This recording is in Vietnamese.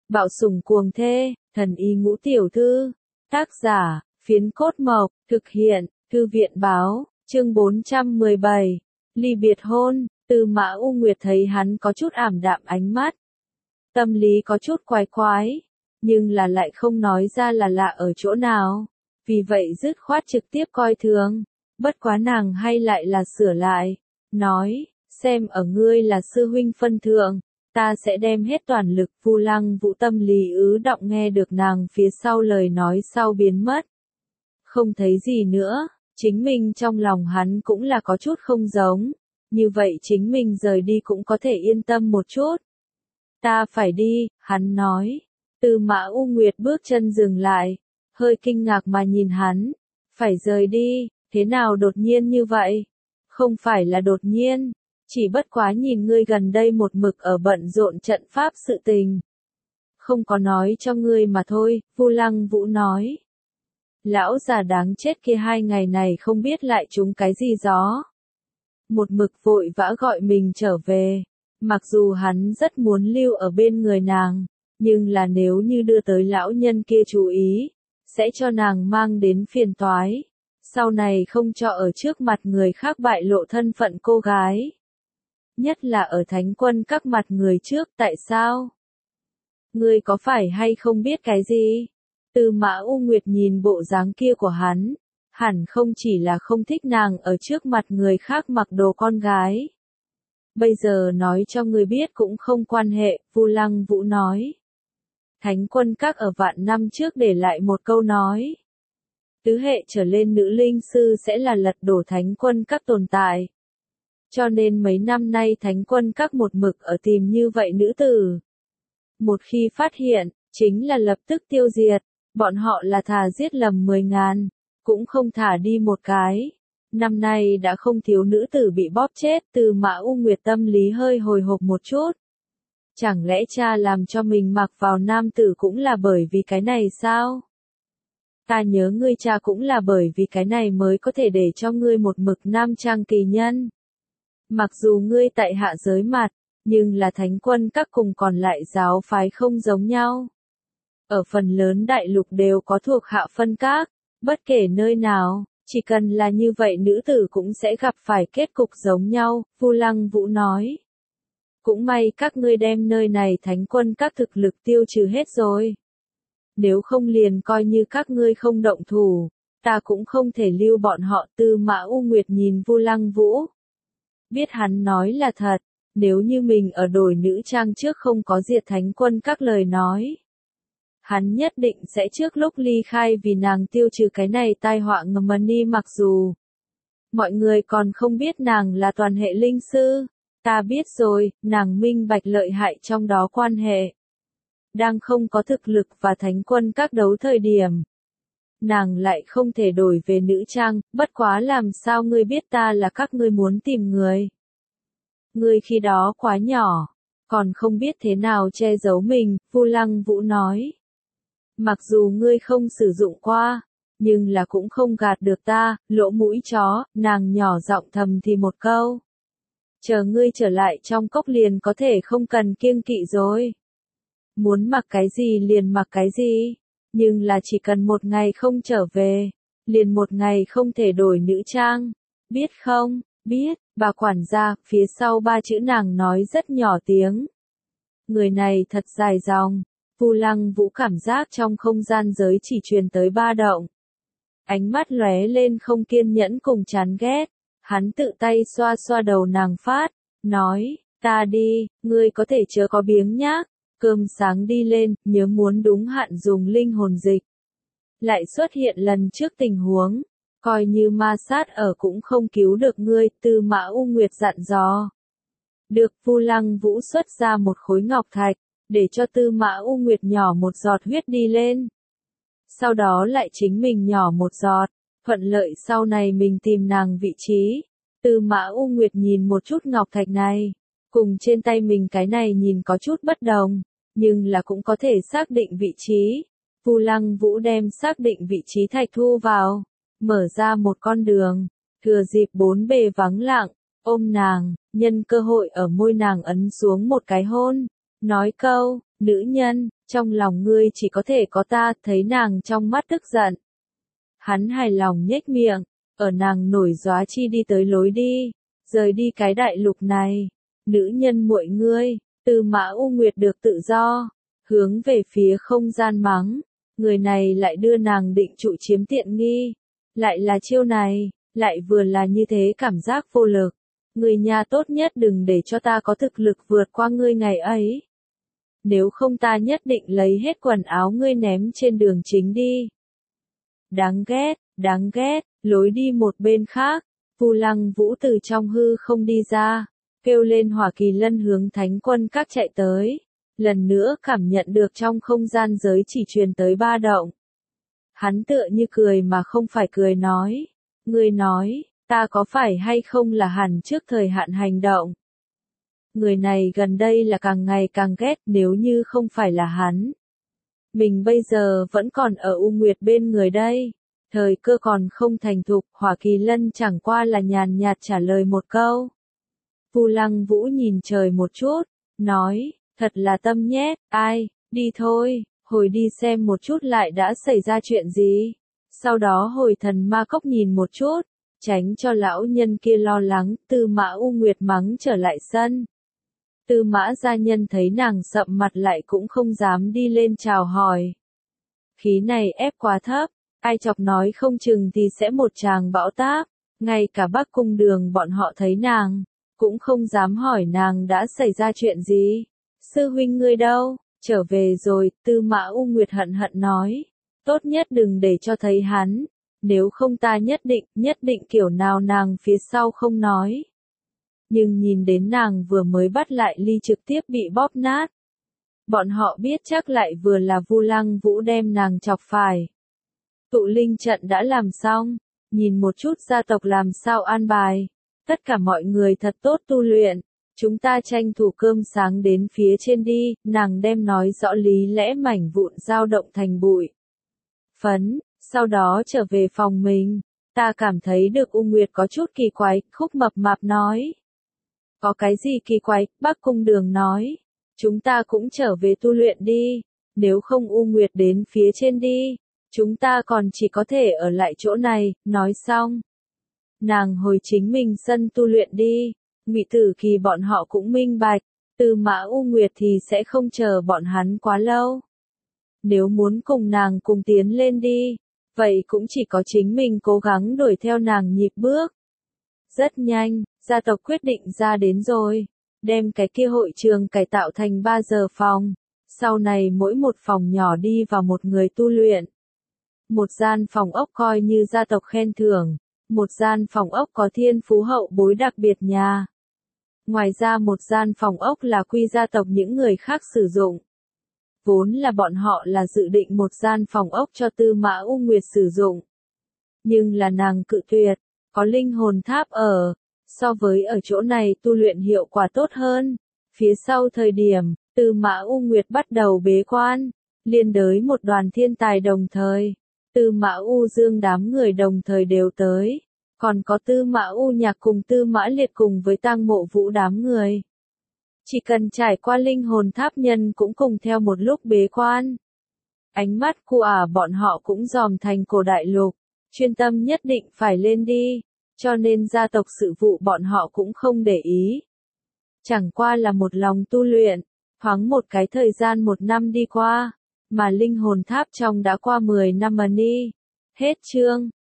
Bạo sủng cuồng thê, thần y ngũ tiểu thư. Tác giả, Phiến Cốt Mộc, thực hiện, Thư viện báo, chương 417. Ly biệt hôn, Tư Mã U Nguyệt thấy hắn có chút ảm đạm ánh mắt. Tâm lý có chút quái quái, nhưng là lại không nói ra là lạ ở chỗ nào. Vì vậy dứt khoát trực tiếp coi thường. Bất quá nàng hay lại là sửa lại. Nói, xem ở ngươi là sư huynh phân thượng. Ta sẽ đem hết toàn lực. Vu Lăng Vũ tâm lý ứ động nghe được nàng phía sau lời nói sau biến mất. Không thấy gì nữa, chính mình trong lòng hắn cũng là có chút không giống. Như vậy chính mình rời đi cũng có thể yên tâm một chút. Ta phải đi, hắn nói. Tư Mã U Nguyệt bước chân dừng lại, hơi kinh ngạc mà nhìn hắn. Phải rời đi, thế nào đột nhiên như vậy? Không phải là đột nhiên, chỉ bất quá nhìn ngươi gần đây một mực ở bận rộn trận pháp sự tình. Không có nói cho ngươi mà thôi, Vu Lăng Vũ nói. Lão già đáng chết kia 2 ngày này không biết lại trúng cái gì gió. Một mực vội vã gọi mình trở về, mặc dù hắn rất muốn lưu ở bên người nàng, nhưng là nếu như đưa tới lão nhân kia chú ý, sẽ cho nàng mang đến phiền toái. Sau này không cho ở trước mặt người khác bại lộ thân phận cô gái. Nhất là ở Thánh Quân các mặt người trước, tại sao? Ngươi có phải hay không biết cái gì? Tư Mã U Nguyệt nhìn bộ dáng kia của hắn, hẳn không chỉ là không thích nàng ở trước mặt người khác mặc đồ con gái. Bây giờ nói cho ngươi biết cũng không quan hệ, Vu Lăng Vũ nói. Thánh Quân các ở vạn năm trước để lại một câu nói. Tứ hệ trở lên nữ linh sư sẽ là lật đổ Thánh Quân các tồn tại. Cho nên mấy năm nay Thánh Quân các một mực ở tìm như vậy nữ tử. Một khi phát hiện, chính là lập tức tiêu diệt. Bọn họ là thà giết lầm 10.000, cũng không thả đi một cái. Năm nay đã không thiếu nữ tử bị bóp chết. Tư Mã U Nguyệt tâm lý hơi hồi hộp một chút. Chẳng lẽ cha làm cho mình mặc vào nam tử cũng là bởi vì cái này sao? Ta nhớ ngươi cha cũng là bởi vì cái này mới có thể để cho ngươi một mực nam trang kỳ nhân. Mặc dù ngươi tại hạ giới mặt, nhưng là Thánh Quân các cùng còn lại giáo phái không giống nhau. Ở phần lớn đại lục đều có thuộc hạ phân các, bất kể nơi nào, chỉ cần là như vậy nữ tử cũng sẽ gặp phải kết cục giống nhau, Vu Lăng Vũ nói. Cũng may các ngươi đem nơi này Thánh Quân các thực lực tiêu trừ hết rồi. Nếu không liền coi như các ngươi không động thủ, ta cũng không thể lưu bọn họ. Tư Mã U Nguyệt nhìn Vu Lăng Vũ. Biết hắn nói là thật, nếu như mình ở đổi nữ trang trước không có diệt Thánh Quân các lời nói. Hắn nhất định sẽ trước lúc ly khai vì nàng tiêu trừ cái này tai họa ngầm đi. Mặc dù mọi người còn không biết nàng là toàn hệ linh sư, ta biết rồi, nàng minh bạch lợi hại trong đó quan hệ. Đang không có thực lực và Thánh Quân các đấu thời điểm. Nàng lại không thể đổi về nữ trang, bất quá làm sao ngươi biết ta là các ngươi muốn tìm người. Ngươi khi đó quá nhỏ, còn không biết thế nào che giấu mình, Vu Lăng Vũ nói. Mặc dù ngươi không sử dụng qua, nhưng là cũng không gạt được ta, lỗ mũi chó, nàng nhỏ giọng thầm thì một câu. Chờ ngươi trở lại trong cốc liền có thể không cần kiêng kỵ rồi. Muốn mặc cái gì liền mặc cái gì, nhưng là chỉ cần một ngày không trở về, liền một ngày không thể đổi nữ trang. Biết không? Biết, bà quản gia, phía sau 3 chữ nàng nói rất nhỏ tiếng. Người này thật dài dòng. Vu Lăng Vũ cảm giác trong không gian giới chỉ truyền tới ba động. Ánh mắt lóe lên không kiên nhẫn cùng chán ghét. Hắn tự tay xoa xoa đầu nàng phát, nói, ta đi, ngươi có thể chớ có biếng nhác. Cơm sáng đi lên, nhớ muốn đúng hạn dùng linh hồn dịch. Lại xuất hiện lần trước tình huống, coi như ma sát ở cũng không cứu được ngươi. Tư Mã U Nguyệt dặn dò. Được. Vu Lăng Vũ xuất ra một khối ngọc thạch, để cho Tư Mã U Nguyệt nhỏ một giọt huyết đi lên. Sau đó lại chính mình nhỏ một giọt, thuận lợi sau này mình tìm nàng vị trí. Tư Mã U Nguyệt nhìn một chút ngọc thạch này, cùng trên tay mình cái này nhìn có chút bất đồng, nhưng là cũng có thể xác định vị trí. Vu Lăng Vũ đem xác định vị trí thạch thu vào, mở ra một con đường, thừa dịp bốn bề vắng lặng, ôm nàng, nhân cơ hội ở môi nàng ấn xuống một cái hôn. nói câu, nữ nhân, trong lòng ngươi chỉ có thể có ta, thấy nàng trong mắt tức giận. Hắn hài lòng nhếch miệng, ở nàng nổi gióa chi đi tới lối đi, rời đi cái đại lục này. Nữ nhân muội ngươi, Tư Mã U Nguyệt được tự do, hướng về phía không gian mắng, người này lại đưa nàng định trụ chiếm tiện nghi, lại là chiêu này, lại vừa là như thế cảm giác vô lực. Người nhà tốt nhất đừng để cho ta có thực lực vượt qua ngươi ngày ấy. Nếu không ta nhất định lấy hết quần áo ngươi ném trên đường chính đi. Đáng ghét, lối đi một bên khác, Vu Lăng Vũ từ trong hư không đi ra, kêu lên Hỏa Kỳ Lân hướng Thánh Quân Các chạy tới, lần nữa cảm nhận được trong không gian giới chỉ truyền tới ba động. Hắn tựa như cười mà không phải cười nói, ngươi nói, ta có phải hay không là hẳn trước thời hạn hành động. Người này gần đây là càng ngày càng ghét, nếu như không phải là hắn. Mình bây giờ vẫn còn ở U Nguyệt bên người đây. Thời cơ còn không thành thục, Hỏa Kỳ Lân chẳng qua là nhàn nhạt trả lời một câu. Vu Lăng Vũ nhìn trời một chút, nói, thật là tâm nhét, ai, đi thôi, hồi đi xem một chút lại đã xảy ra chuyện gì. Sau đó hồi Thần Ma Cốc nhìn một chút, tránh cho lão nhân kia lo lắng, Tư Mã U Nguyệt mắng trở lại sân. Tư Mã gia nhân thấy nàng sậm mặt lại cũng không dám đi lên chào hỏi. Khí này ép quá thấp, ai chọc nói không chừng thì sẽ một tràng bão táp, ngay cả Bắc Cung Đường bọn họ thấy nàng, cũng không dám hỏi nàng đã xảy ra chuyện gì. Sư huynh ngươi đâu, trở về rồi, Tư Mã U Nguyệt hận hận nói, tốt nhất đừng để cho thấy hắn, nếu không ta nhất định kiểu nào nàng phía sau không nói. Nhưng nhìn đến nàng vừa mới bắt lại ly trực tiếp bị bóp nát. Bọn họ biết chắc lại vừa là Vu Lăng Vũ đem nàng chọc phải. Tụ linh trận đã làm xong, nhìn một chút gia tộc làm sao an bài. Tất cả mọi người thật tốt tu luyện, chúng ta tranh thủ cơm sáng đến phía trên đi, nàng đem nói rõ lý lẽ mảnh vụn dao động thành bụi phấn, sau đó trở về phòng mình. Ta cảm thấy được U Nguyệt có chút kỳ quái, Khúc Mập Mạp nói. Có cái gì kỳ quái, Bắc Cung Đường nói. Chúng ta cũng trở về tu luyện đi, nếu không U Nguyệt đến phía trên đi, chúng ta còn chỉ có thể ở lại chỗ này, nói xong. Nàng hồi chính mình sân tu luyện đi, Ngụy Tử Kỳ bọn họ cũng minh bạch, Tư Mã U Nguyệt thì sẽ không chờ bọn hắn quá lâu. Nếu muốn cùng nàng cùng tiến lên đi, vậy cũng chỉ có chính mình cố gắng đuổi theo nàng nhịp bước. Rất nhanh, gia tộc quyết định ra đến rồi, đem cái kia hội trường cải tạo thành 3 giờ phòng, sau này mỗi một phòng nhỏ đi vào một người tu luyện. Một gian phòng ốc coi như gia tộc khen thưởng, một gian phòng ốc có thiên phú hậu bối đặc biệt nhà. Ngoài ra một gian phòng ốc là quy gia tộc những người khác sử dụng. Vốn là bọn họ là dự định một gian phòng ốc cho Tư Mã U Nguyệt sử dụng. Nhưng là nàng cự tuyệt, có linh hồn tháp ở, so với ở chỗ này tu luyện hiệu quả tốt hơn. Phía sau thời điểm, Tư Mã U Nguyệt bắt đầu bế quan, liên đới một đoàn thiên tài đồng thời. Tư Mã U Dương đám người đồng thời đều tới, còn có Tư Mã U Nhạc cùng Tư Mã Liệt cùng với Tang Mộ Vũ đám người. Chỉ cần trải qua linh hồn tháp nhân cũng cùng theo một lúc bế quan. Ánh mắt của bọn họ cũng dòm thành cổ đại lục, chuyên tâm nhất định phải lên đi, cho nên gia tộc sự vụ bọn họ cũng không để ý. Chẳng qua là một lòng tu luyện, thoáng một cái thời gian 1 năm đi qua, mà linh hồn tháp trong đã qua 10 năm mà đi. Hết chương.